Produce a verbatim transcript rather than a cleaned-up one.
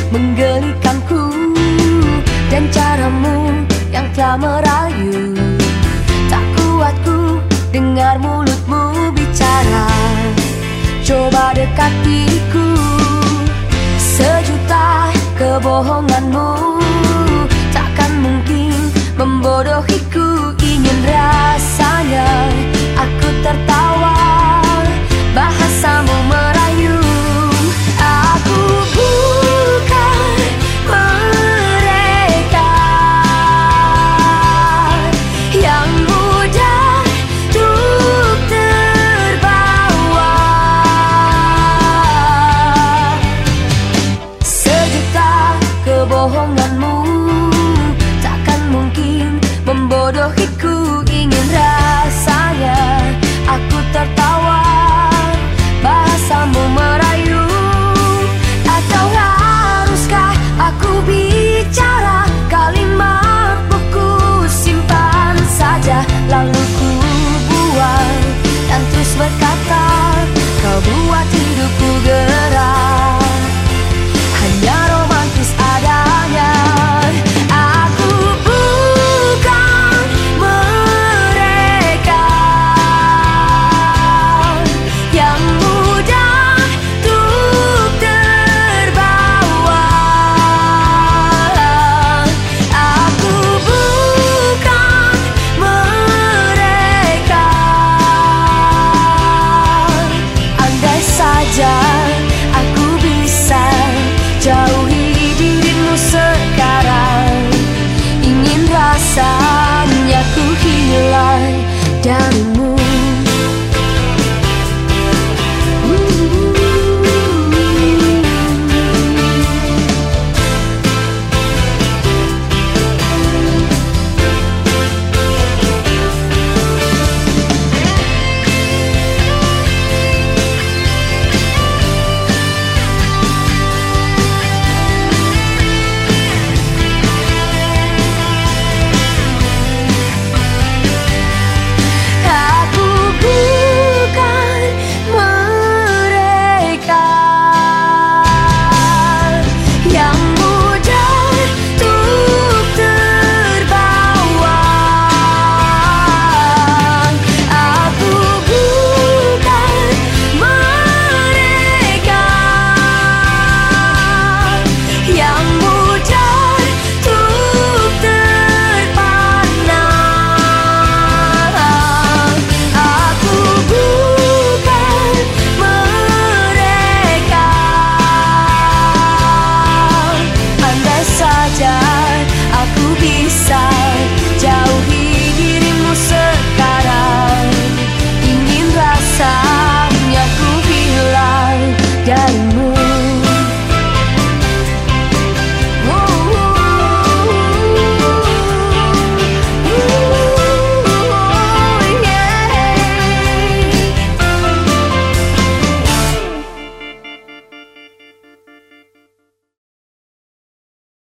menggelikanku, dan caramu yang telah merayu. Tak kuatku dengar mulutmu bicara, coba dekatiku. Sejuta kebohonganmu takkan mungkin membodohiku. Ingin rasanya aku tertawa, bahasamu merayu. Aku bukan mereka yang mudah untuk terbawa. Sejuta kebohonganmu takkan mungkin membodohiku. Ingin rasanya aku tertawa, bahasamu merayu. Atau haruskah aku bicara, kalimatmu ku simpan saja, lalu ku buang dan terus berkata, kau buat hidupku gelap.